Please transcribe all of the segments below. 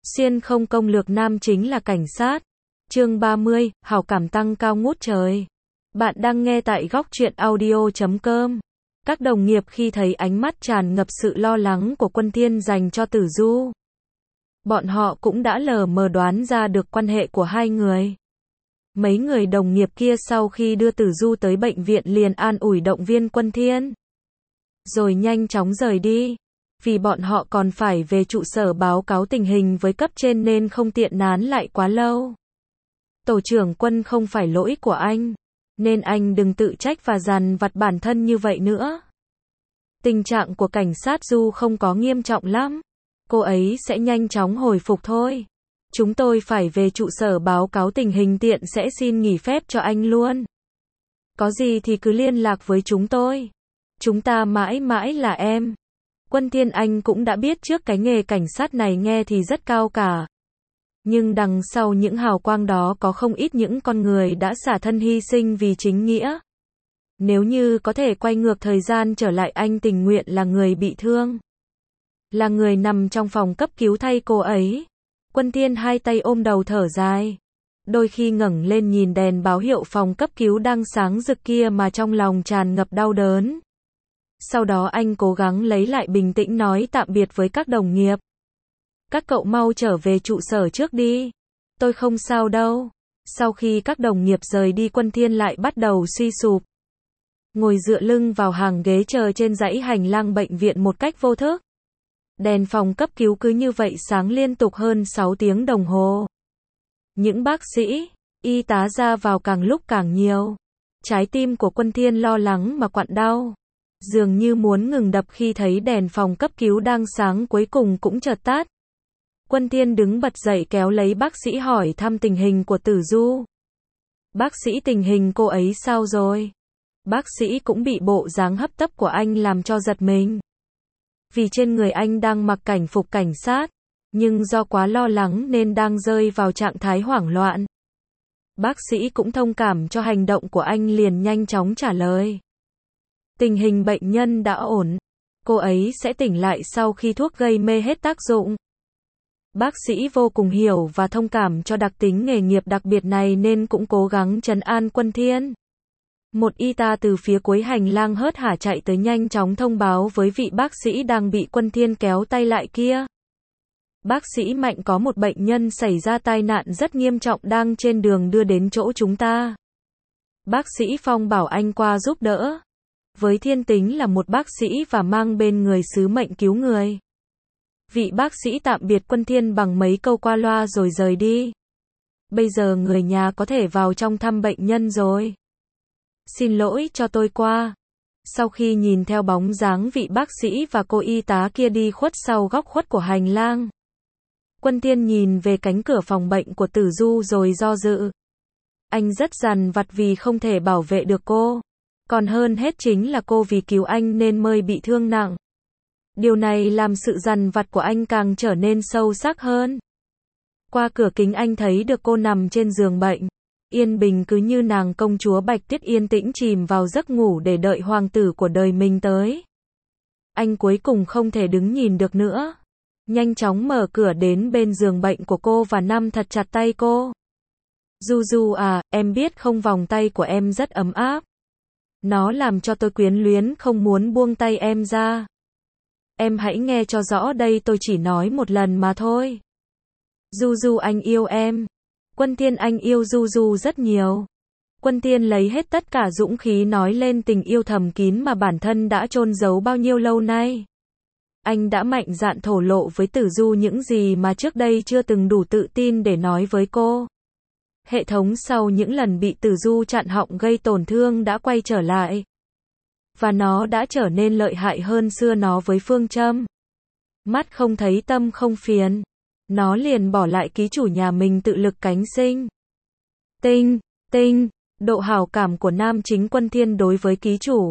Xuyên không công lược nam chính là cảnh sát. Chương 30, hảo cảm tăng cao ngút trời. Bạn đang nghe tại góc truyện audio.com. Các đồng nghiệp khi thấy ánh mắt tràn ngập sự lo lắng của Quân Thiên dành cho Tử Du, bọn họ cũng đã lờ mờ đoán ra được quan hệ của hai người. Mấy người đồng nghiệp kia sau khi đưa Tử Du tới bệnh viện liền an ủi động viên Quân Thiên, rồi nhanh chóng rời đi. Vì bọn họ còn phải về trụ sở báo cáo tình hình với cấp trên nên không tiện nán lại quá lâu. Tổ trưởng Quân, không phải lỗi của anh, nên anh đừng tự trách và dằn vặt bản thân như vậy nữa. Tình trạng của cảnh sát Du không có nghiêm trọng lắm, cô ấy sẽ nhanh chóng hồi phục thôi. Chúng tôi phải về trụ sở báo cáo tình hình, tiện sẽ xin nghỉ phép cho anh luôn. Có gì thì cứ liên lạc với chúng tôi. Chúng ta mãi mãi là em. Quân Thiên, anh cũng đã biết trước cái nghề cảnh sát này nghe thì rất cao cả. Nhưng đằng sau những hào quang đó có không ít những con người đã xả thân hy sinh vì chính nghĩa. Nếu như có thể quay ngược thời gian trở lại, anh tình nguyện là người bị thương, là người nằm trong phòng cấp cứu thay cô ấy. Quân Thiên hai tay ôm đầu thở dài. Đôi khi ngẩng lên nhìn đèn báo hiệu phòng cấp cứu đang sáng rực kia mà trong lòng tràn ngập đau đớn. Sau đó anh cố gắng lấy lại bình tĩnh nói tạm biệt với các đồng nghiệp. Các cậu mau trở về trụ sở trước đi. Tôi không sao đâu. Sau khi các đồng nghiệp rời đi, Quân Thiên lại bắt đầu suy sụp. Ngồi dựa lưng vào hàng ghế chờ trên dãy hành lang bệnh viện một cách vô thức. Đèn phòng cấp cứu cứ như vậy sáng liên tục hơn 6 tiếng đồng hồ. Những bác sĩ, y tá ra vào càng lúc càng nhiều. Trái tim của Quân Thiên lo lắng mà quặn đau, dường như muốn ngừng đập khi thấy đèn phòng cấp cứu đang sáng cuối cùng cũng chợt tắt. Quân Thiên đứng bật dậy kéo lấy bác sĩ hỏi thăm tình hình của Tử Du. Bác sĩ, tình hình cô ấy sao rồi? Bác sĩ cũng bị bộ dáng hấp tấp của anh làm cho giật mình. Vì trên người anh đang mặc cảnh phục cảnh sát, nhưng do quá lo lắng nên đang rơi vào trạng thái hoảng loạn. Bác sĩ cũng thông cảm cho hành động của anh, liền nhanh chóng trả lời. Tình hình bệnh nhân đã ổn. Cô ấy sẽ tỉnh lại sau khi thuốc gây mê hết tác dụng. Bác sĩ vô cùng hiểu và thông cảm cho đặc tính nghề nghiệp đặc biệt này nên cũng cố gắng trấn an Quân Thiên. Một y tá từ phía cuối hành lang hớt hải chạy tới nhanh chóng thông báo với vị bác sĩ đang bị Quân Thiên kéo tay lại kia. Bác sĩ Mạnh, có một bệnh nhân xảy ra tai nạn rất nghiêm trọng đang trên đường đưa đến chỗ chúng ta. Bác sĩ Phong bảo anh qua giúp đỡ. Với thiên tính là một bác sĩ và mang bên người sứ mệnh cứu người, vị bác sĩ tạm biệt Quân Thiên bằng mấy câu qua loa rồi rời đi. Bây giờ người nhà có thể vào trong thăm bệnh nhân rồi. Xin lỗi cho tôi qua. Sau khi nhìn theo bóng dáng vị bác sĩ và cô y tá kia đi khuất sau góc khuất của hành lang, Quân Thiên nhìn về cánh cửa phòng bệnh của Tử Du rồi do dự. Anh rất dằn vặt vì không thể bảo vệ được cô. Còn hơn hết chính là cô vì cứu anh nên mới bị thương nặng. Điều này làm sự dằn vặt của anh càng trở nên sâu sắc hơn. Qua cửa kính anh thấy được cô nằm trên giường bệnh, yên bình cứ như nàng công chúa Bạch Tuyết yên tĩnh chìm vào giấc ngủ để đợi hoàng tử của đời mình tới. Anh cuối cùng không thể đứng nhìn được nữa. Nhanh chóng mở cửa đến bên giường bệnh của cô và nắm thật chặt tay cô. Du Du à, em biết không, vòng tay của em rất ấm áp. Nó làm cho tôi quyến luyến không muốn buông tay em ra. Em hãy nghe cho rõ đây, tôi chỉ nói một lần mà thôi. Du Du, anh yêu em. Quân Thiên, anh yêu Du Du rất nhiều. Quân Thiên lấy hết tất cả dũng khí nói lên tình yêu thầm kín mà bản thân đã chôn giấu bao nhiêu lâu nay. Anh đã mạnh dạn thổ lộ với Tử Du những gì mà trước đây chưa từng đủ tự tin để nói với cô. Hệ thống sau những lần bị Tử Du chặn họng gây tổn thương đã quay trở lại. Và nó đã trở nên lợi hại hơn xưa. Nó với phương châm mắt không thấy tâm không phiền. Nó liền bỏ lại ký chủ nhà mình tự lực cánh sinh. Tinh, độ hảo cảm của nam chính Quân Thiên đối với ký chủ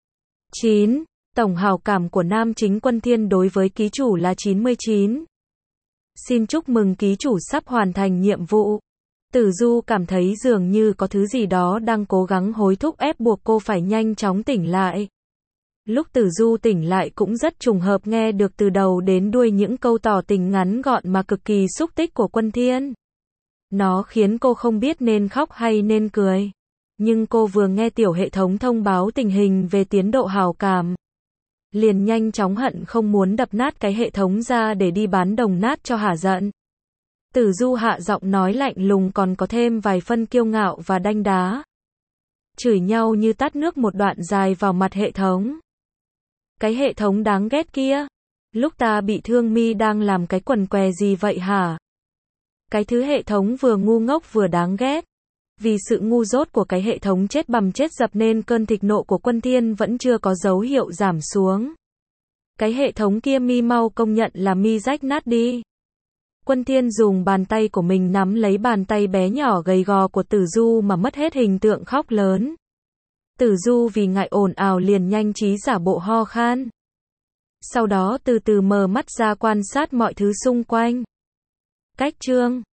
9. Tổng hảo cảm của nam chính Quân Thiên đối với ký chủ là 99. Xin chúc mừng ký chủ sắp hoàn thành nhiệm vụ. Tử Du cảm thấy dường như có thứ gì đó đang cố gắng hối thúc ép buộc cô phải nhanh chóng tỉnh lại. Lúc Tử Du tỉnh lại cũng rất trùng hợp nghe được từ đầu đến đuôi những câu tỏ tình ngắn gọn mà cực kỳ xúc tích của Quân Thiên. Nó khiến cô không biết nên khóc hay nên cười. Nhưng cô vừa nghe tiểu hệ thống thông báo tình hình về tiến độ hào cảm, liền nhanh chóng hận không muốn đập nát cái hệ thống ra để đi bán đồng nát cho hả giận. Tử Du hạ giọng nói lạnh lùng còn có thêm vài phân kiêu ngạo và đanh đá. Chửi nhau như tát nước một đoạn dài vào mặt hệ thống. Cái hệ thống đáng ghét kia. Lúc ta bị thương mi đang làm cái quần què gì vậy hả? Cái thứ hệ thống vừa ngu ngốc vừa đáng ghét. Vì sự ngu dốt của cái hệ thống chết bầm chết dập nên cơn thịnh nộ của Quân Thiên vẫn chưa có dấu hiệu giảm xuống. Cái hệ thống kia mi mau công nhận là mi rách nát đi. Quân Thiên dùng bàn tay của mình nắm lấy bàn tay bé nhỏ gầy gò của Tử Du mà mất hết hình tượng khóc lớn. Tử Du vì ngại ồn ào liền nhanh trí giả bộ ho khan. Sau đó từ từ mở mắt ra quan sát mọi thứ xung quanh. Cách chương